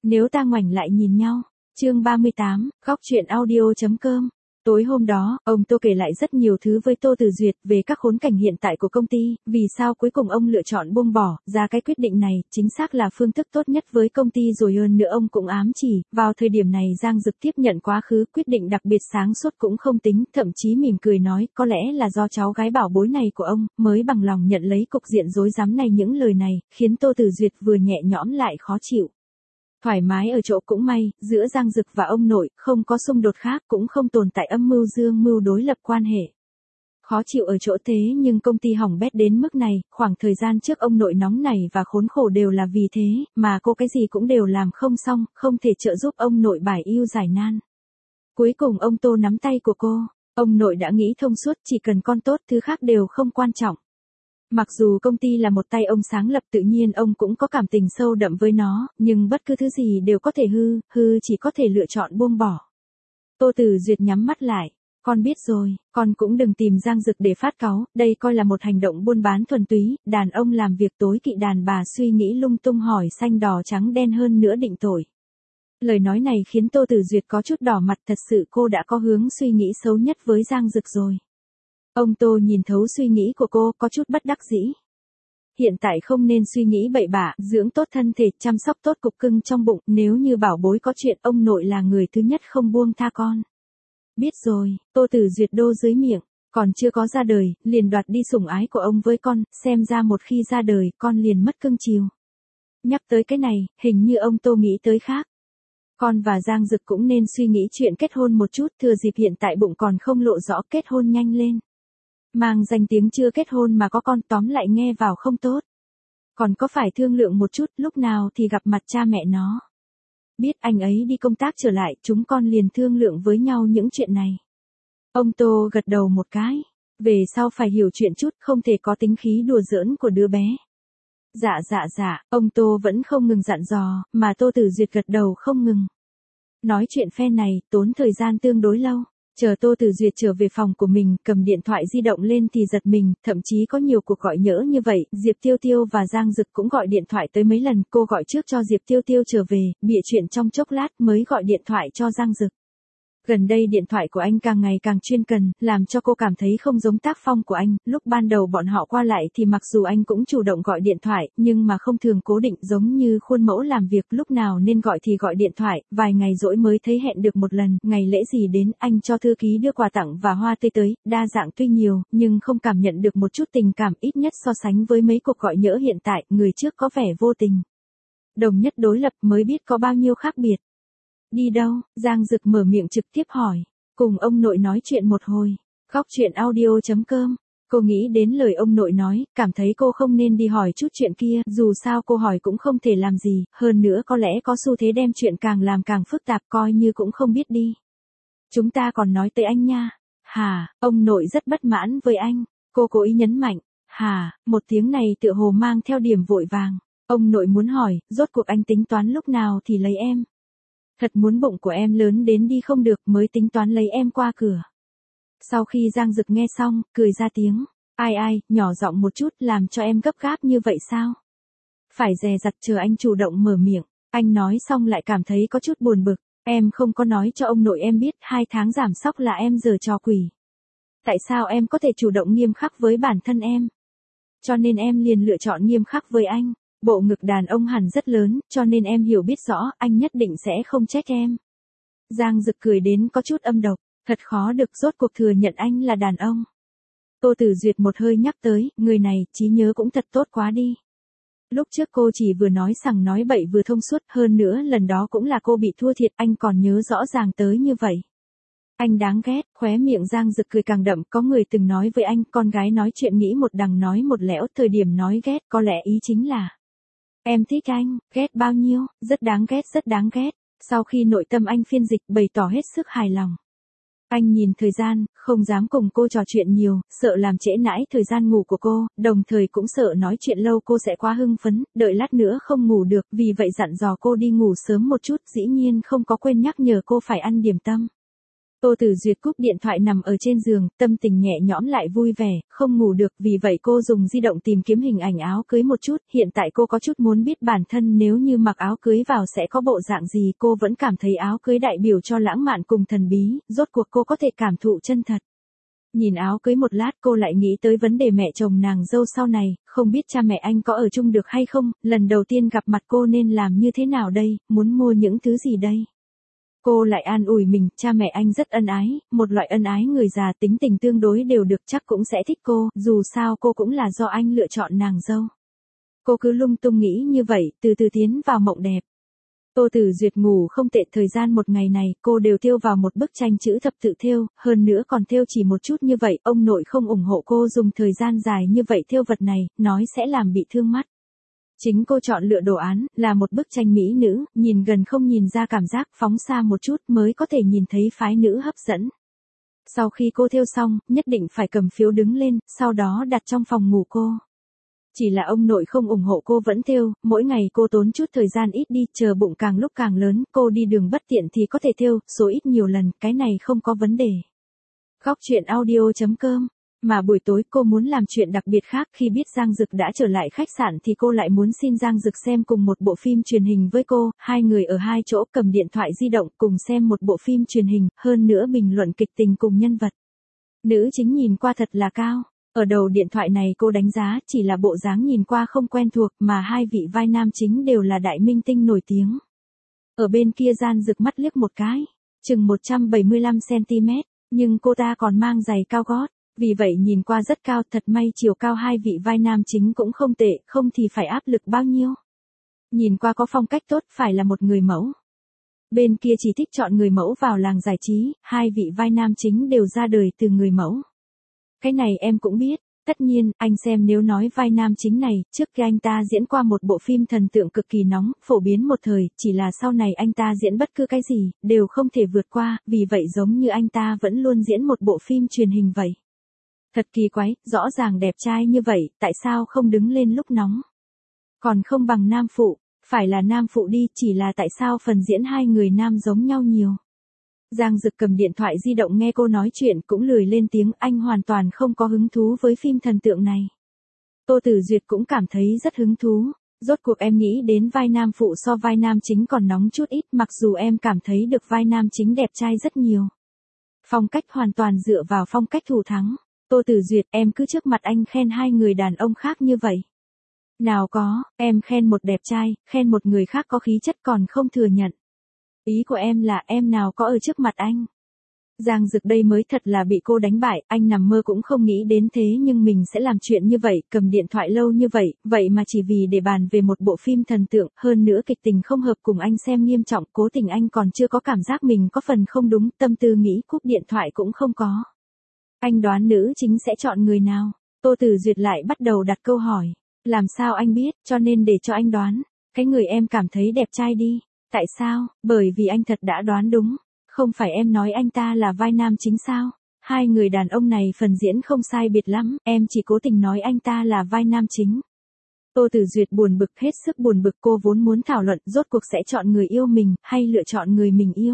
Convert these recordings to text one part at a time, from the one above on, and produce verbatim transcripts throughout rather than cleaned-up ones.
Nếu ta ngoảnh lại nhìn nhau. Chương ba mươi tám, góc truyện audio.com. Tối hôm đó, ông Tô kể lại rất nhiều thứ với Tô Tử Duyệt về các khốn cảnh hiện tại của công ty, vì sao cuối cùng ông lựa chọn buông bỏ, ra cái quyết định này, chính xác là phương thức tốt nhất với công ty rồi hơn nữa ông cũng ám chỉ, vào thời điểm này Giang Dực tiếp nhận quá khứ, quyết định đặc biệt sáng suốt cũng không tính, thậm chí mỉm cười nói, có lẽ là do cháu gái bảo bối này của ông, mới bằng lòng nhận lấy cục diện rối rắm này. Những lời này, khiến Tô Tử Duyệt vừa nhẹ nhõm lại khó chịu. Thoải mái ở chỗ cũng may, giữa Giang Dực và ông nội, không có xung đột khác, cũng không tồn tại âm mưu dương mưu đối lập quan hệ. Khó chịu ở chỗ thế nhưng công ty hỏng bét đến mức này, khoảng thời gian trước ông nội nóng nảy và khốn khổ đều là vì thế, mà cô cái gì cũng đều làm không xong, không thể trợ giúp ông nội bài ưu giải nan. Cuối cùng ông Tô nắm tay của cô, ông nội đã nghĩ thông suốt, chỉ cần con tốt, thứ khác đều không quan trọng. Mặc dù công ty là một tay ông sáng lập, tự nhiên ông cũng có cảm tình sâu đậm với nó, nhưng bất cứ thứ gì đều có thể hư, hư chỉ có thể lựa chọn buông bỏ. Tô Tử Duyệt nhắm mắt lại, con biết rồi, con cũng đừng tìm Giang Dực để phát cáu, đây coi là một hành động buôn bán thuần túy, đàn ông làm việc tối kỵ đàn bà suy nghĩ lung tung hỏi xanh đỏ trắng đen hơn nữa định tội. Lời nói này khiến Tô Tử Duyệt có chút đỏ mặt, thật sự cô đã có hướng suy nghĩ xấu nhất với Giang Dực rồi. Ông Tô nhìn thấu suy nghĩ của cô, có chút bất đắc dĩ. Hiện tại không nên suy nghĩ bậy bạ, dưỡng tốt thân thể, chăm sóc tốt cục cưng trong bụng, nếu như bảo bối có chuyện, ông nội là người thứ nhất không buông tha con. Biết rồi, Tô Tử Duyệt đô dưới miệng, còn chưa có ra đời, liền đoạt đi sủng ái của ông với con, xem ra một khi ra đời, con liền mất cưng chiều. Nhắc tới cái này, hình như ông Tô nghĩ tới khác. Con và Giang Dực cũng nên suy nghĩ chuyện kết hôn một chút, thừa dịp hiện tại bụng còn không lộ rõ, kết hôn nhanh lên. Mang danh tiếng chưa kết hôn mà có con, tóm lại nghe vào không tốt. Còn có phải thương lượng một chút, lúc nào thì gặp mặt cha mẹ nó. Biết anh ấy đi công tác trở lại, chúng con liền thương lượng với nhau những chuyện này. Ông Tô gật đầu một cái. Về sau phải hiểu chuyện chút, không thể có tính khí đùa giỡn của đứa bé. Dạ dạ dạ, ông Tô vẫn không ngừng dặn dò, mà Tô Tử Duyệt gật đầu không ngừng. Nói chuyện phe này, tốn thời gian tương đối lâu. Chờ Tô Tử Duyệt trở về phòng của mình, cầm điện thoại di động lên thì giật mình, thậm chí có nhiều cuộc gọi nhỡ như vậy, Diệp Tiêu Tiêu và Giang Dực cũng gọi điện thoại tới mấy lần, cô gọi trước cho Diệp Tiêu Tiêu trở về, bịa chuyện trong chốc lát mới gọi điện thoại cho Giang Dực. Gần đây điện thoại của anh càng ngày càng chuyên cần, làm cho cô cảm thấy không giống tác phong của anh, lúc ban đầu bọn họ qua lại thì mặc dù anh cũng chủ động gọi điện thoại, nhưng mà không thường cố định giống như khuôn mẫu làm việc, lúc nào nên gọi thì gọi điện thoại, vài ngày rỗi mới thấy hẹn được một lần, ngày lễ gì đến, anh cho thư ký đưa quà tặng và hoa tươi tới, đa dạng tuy nhiều, nhưng không cảm nhận được một chút tình cảm, ít nhất so sánh với mấy cuộc gọi nhỡ hiện tại, người trước có vẻ vô tình. Đồng nhất đối lập mới biết có bao nhiêu khác biệt. Đi đâu? Giang Dực mở miệng trực tiếp hỏi. Cùng ông nội nói chuyện một hồi. Góc truyện audio.com. Cô nghĩ đến lời ông nội nói, cảm thấy cô không nên đi hỏi chút chuyện kia, dù sao cô hỏi cũng không thể làm gì, hơn nữa có lẽ có xu thế đem chuyện càng làm càng phức tạp, coi như cũng không biết đi. Chúng ta còn nói tới anh nha. Hà, ông nội rất bất mãn với anh. Cô cố ý nhấn mạnh. Hà, một tiếng này tựa hồ mang theo điểm vội vàng. Ông nội muốn hỏi, rốt cuộc anh tính toán lúc nào thì lấy em. Thật muốn bụng của em lớn đến đi không được mới tính toán lấy em qua cửa. Sau khi Giang Dực nghe xong, cười ra tiếng. Ai ai, nhỏ giọng một chút, làm cho em gấp gáp như vậy sao? Phải dè dặt chờ anh chủ động mở miệng. Anh nói xong lại cảm thấy có chút buồn bực. Em không có nói cho ông nội em biết, hai tháng giảm sóc là em giở trò quỷ. Tại sao em có thể chủ động nghiêm khắc với bản thân em? Cho nên em liền lựa chọn nghiêm khắc với anh. Bộ ngực đàn ông hẳn rất lớn, cho nên em hiểu biết rõ, anh nhất định sẽ không trách em. Giang Dực cười đến có chút âm độc, thật khó được rốt cuộc thừa nhận anh là đàn ông. Tô Tử Duyệt một hơi nhắc tới, người này, trí nhớ cũng thật tốt quá đi. Lúc trước cô chỉ vừa nói sằng nói bậy vừa thông suốt, hơn nữa lần đó cũng là cô bị thua thiệt, anh còn nhớ rõ ràng tới như vậy. Anh đáng ghét, khóe miệng Giang Dực cười càng đậm, có người từng nói với anh, con gái nói chuyện nghĩ một đằng nói một lẽo, thời điểm nói ghét, có lẽ ý chính là em thích anh, ghét bao nhiêu, rất đáng ghét rất đáng ghét. Sau khi nội tâm anh phiên dịch bày tỏ hết sức hài lòng. Anh nhìn thời gian, không dám cùng cô trò chuyện nhiều, sợ làm trễ nãi thời gian ngủ của cô, đồng thời cũng sợ nói chuyện lâu cô sẽ quá hưng phấn, đợi lát nữa không ngủ được, vì vậy dặn dò cô đi ngủ sớm một chút, dĩ nhiên không có quên nhắc nhở cô phải ăn điểm tâm. Tô Tử Duyệt cúp điện thoại nằm ở trên giường, tâm tình nhẹ nhõm lại vui vẻ, không ngủ được, vì vậy cô dùng di động tìm kiếm hình ảnh áo cưới một chút, hiện tại cô có chút muốn biết bản thân nếu như mặc áo cưới vào sẽ có bộ dạng gì, cô vẫn cảm thấy áo cưới đại biểu cho lãng mạn cùng thần bí, rốt cuộc cô có thể cảm thụ chân thật. Nhìn áo cưới một lát cô lại nghĩ tới vấn đề mẹ chồng nàng dâu sau này, không biết cha mẹ anh có ở chung được hay không, lần đầu tiên gặp mặt cô nên làm như thế nào đây, muốn mua những thứ gì đây? Cô lại an ủi mình, cha mẹ anh rất ân ái, một loại ân ái người già tính tình tương đối đều được chắc cũng sẽ thích cô, dù sao cô cũng là do anh lựa chọn nàng dâu. Cô cứ lung tung nghĩ như vậy, từ từ tiến vào mộng đẹp. Tô Tử Duyệt ngủ không tệ, thời gian một ngày này, cô đều thêu vào một bức tranh chữ thập tự thêu, hơn nữa còn thêu chỉ một chút như vậy, ông nội không ủng hộ cô dùng thời gian dài như vậy thêu vật này, nói sẽ làm bị thương mắt. Chính cô chọn lựa đồ án, là một bức tranh mỹ nữ, nhìn gần không nhìn ra cảm giác, phóng xa một chút mới có thể nhìn thấy phái nữ hấp dẫn. Sau khi cô thêu xong, nhất định phải cầm phiếu đứng lên, sau đó đặt trong phòng ngủ cô. Chỉ là ông nội không ủng hộ cô vẫn thêu, mỗi ngày cô tốn chút thời gian ít đi, chờ bụng càng lúc càng lớn, cô đi đường bất tiện thì có thể thêu, số ít nhiều lần, cái này không có vấn đề. Góc truyện audio chấm com. Mà buổi tối cô muốn làm chuyện đặc biệt khác, khi biết Giang Dực đã trở lại khách sạn thì cô lại muốn xin Giang Dực xem cùng một bộ phim truyền hình với cô, hai người ở hai chỗ cầm điện thoại di động cùng xem một bộ phim truyền hình, hơn nữa bình luận kịch tình cùng nhân vật. Nữ chính nhìn qua thật là cao. Ở đầu điện thoại này cô đánh giá chỉ là bộ dáng nhìn qua không quen thuộc mà hai vị vai nam chính đều là đại minh tinh nổi tiếng. Ở bên kia Giang Dực mắt liếc một cái, chừng một trăm bảy mươi lăm xăng ti mét, nhưng cô ta còn mang giày cao gót. Vì vậy nhìn qua rất cao, thật may chiều cao hai vị vai nam chính cũng không tệ, không thì phải áp lực bao nhiêu. Nhìn qua có phong cách tốt, phải là một người mẫu. Bên kia chỉ thích chọn người mẫu vào làng giải trí, hai vị vai nam chính đều ra đời từ người mẫu. Cái này em cũng biết, tất nhiên, anh xem nếu nói vai nam chính này, trước khi anh ta diễn qua một bộ phim thần tượng cực kỳ nóng, phổ biến một thời, chỉ là sau này anh ta diễn bất cứ cái gì, đều không thể vượt qua, vì vậy giống như anh ta vẫn luôn diễn một bộ phim truyền hình vậy. Thật kỳ quái, rõ ràng đẹp trai như vậy, tại sao không đứng lên lúc nóng? Còn không bằng nam phụ, phải là nam phụ đi, chỉ là tại sao phần diễn hai người nam giống nhau nhiều. Giang Dực cầm điện thoại di động nghe cô nói chuyện cũng lười lên tiếng, anh hoàn toàn không có hứng thú với phim thần tượng này. Tô Tử Duyệt cũng cảm thấy rất hứng thú, rốt cuộc em nghĩ đến vai nam phụ so vai nam chính còn nóng chút ít, mặc dù em cảm thấy được vai nam chính đẹp trai rất nhiều. Phong cách hoàn toàn dựa vào phong cách thủ thắng. Tô Tử Duyệt, em cứ trước mặt anh khen hai người đàn ông khác như vậy. Nào có, em khen một đẹp trai, khen một người khác có khí chất còn không thừa nhận. Ý của em là em nào có ở trước mặt anh. Giang Dực đây mới thật là bị cô đánh bại, anh nằm mơ cũng không nghĩ đến thế nhưng mình sẽ làm chuyện như vậy, cầm điện thoại lâu như vậy, vậy mà chỉ vì để bàn về một bộ phim thần tượng, hơn nữa kịch tình không hợp cùng anh xem nghiêm trọng, cố tình anh còn chưa có cảm giác mình có phần không đúng, tâm tư nghĩ cúp điện thoại cũng không có. Anh đoán nữ chính sẽ chọn người nào? Tô Tử Duyệt lại bắt đầu đặt câu hỏi. Làm sao anh biết, cho nên để cho anh đoán. Cái người em cảm thấy đẹp trai đi. Tại sao? Bởi vì anh thật đã đoán đúng. Không phải em nói anh ta là vai nam chính sao? Hai người đàn ông này phần diễn không sai biệt lắm, em chỉ cố tình nói anh ta là vai nam chính. Tô Tử Duyệt buồn bực, hết sức buồn bực, cô vốn muốn thảo luận rốt cuộc sẽ chọn người yêu mình, hay lựa chọn người mình yêu.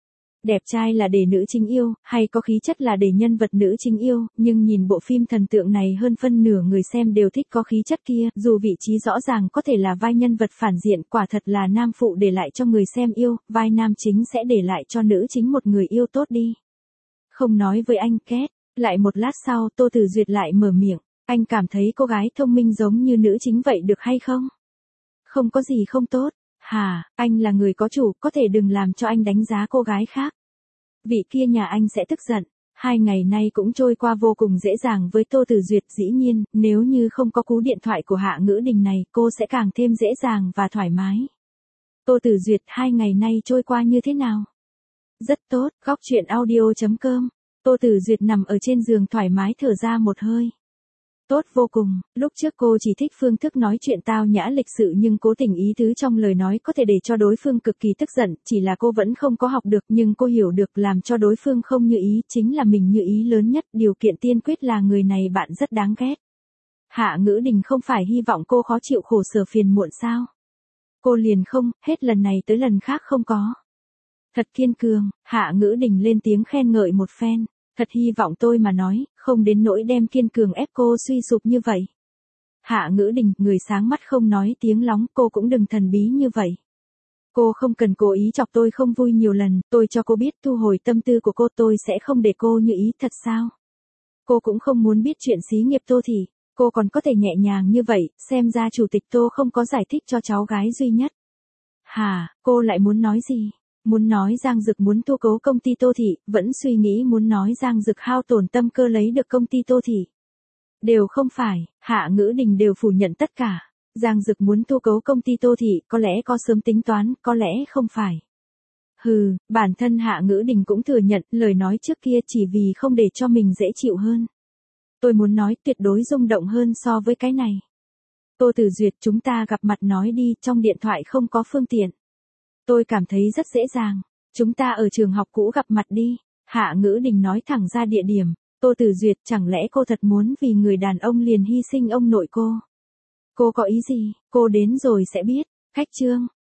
Đẹp trai là để nữ chính yêu, hay có khí chất là để nhân vật nữ chính yêu, nhưng nhìn bộ phim thần tượng này hơn phân nửa người xem đều thích có khí chất kia, dù vị trí rõ ràng có thể là vai nhân vật phản diện, quả thật là nam phụ để lại cho người xem yêu, vai nam chính sẽ để lại cho nữ chính một người yêu tốt đi. Không nói với anh kết, lại một lát sau Tô Tử Duyệt lại mở miệng, anh cảm thấy cô gái thông minh giống như nữ chính vậy được hay không? Không có gì không tốt. Hà, anh là người có chủ, có thể đừng làm cho anh đánh giá cô gái khác. Vị kia nhà anh sẽ tức giận. Hai ngày nay cũng trôi qua vô cùng dễ dàng với Tô Tử Duyệt, dĩ nhiên, nếu như không có cú điện thoại của Hạ Ngữ Đình này, cô sẽ càng thêm dễ dàng và thoải mái. Tô Tử Duyệt, hai ngày nay trôi qua như thế nào? Rất tốt, góc truyện audio chấm com. Tô Tử Duyệt nằm ở trên giường thoải mái thở ra một hơi. Tốt vô cùng, lúc trước cô chỉ thích phương thức nói chuyện tao nhã lịch sự nhưng cố tình ý tứ trong lời nói có thể để cho đối phương cực kỳ tức giận, chỉ là cô vẫn không có học được nhưng cô hiểu được làm cho đối phương không như ý chính là mình như ý lớn nhất, điều kiện tiên quyết là người này bạn rất đáng ghét. Hạ Ngữ Đình không phải hy vọng cô khó chịu khổ sở phiền muộn sao? Cô liền không, hết lần này tới lần khác không có. Thật kiên cường, Hạ Ngữ Đình lên tiếng khen ngợi một phen. Thật hy vọng tôi mà nói, không đến nỗi đem kiên cường ép cô suy sụp như vậy. Hạ Ngữ Đình, người sáng mắt không nói tiếng lóng, cô cũng đừng thần bí như vậy. Cô không cần cố ý chọc tôi không vui nhiều lần, tôi cho cô biết thu hồi tâm tư của cô, tôi sẽ không để cô như ý, thật sao? Cô cũng không muốn biết chuyện xí nghiệp Tô Thị, cô còn có thể nhẹ nhàng như vậy, xem ra chủ tịch Tô không có giải thích cho cháu gái duy nhất. Hả, cô lại muốn nói gì? Muốn nói Giang Dực muốn thu cố công ty Tô Thị, vẫn suy nghĩ muốn nói Giang Dực hao tổn tâm cơ lấy được công ty Tô Thị. Đều không phải, Hạ Ngữ Đình đều phủ nhận tất cả. Giang Dực muốn thu cấu công ty Tô Thị, có lẽ có sớm tính toán, có lẽ không phải. Hừ, bản thân Hạ Ngữ Đình cũng thừa nhận lời nói trước kia chỉ vì không để cho mình dễ chịu hơn. Tôi muốn nói tuyệt đối rung động hơn so với cái này. Tô Tử Duyệt, chúng ta gặp mặt nói đi, trong điện thoại không có phương tiện. Tôi cảm thấy rất dễ dàng. Chúng ta ở trường học cũ gặp mặt đi. Hạ Ngữ Đình nói thẳng ra địa điểm. Tô Tử Duyệt, chẳng lẽ cô thật muốn vì người đàn ông liền hy sinh ông nội cô? Cô có ý gì? Cô đến rồi sẽ biết. Khách trương.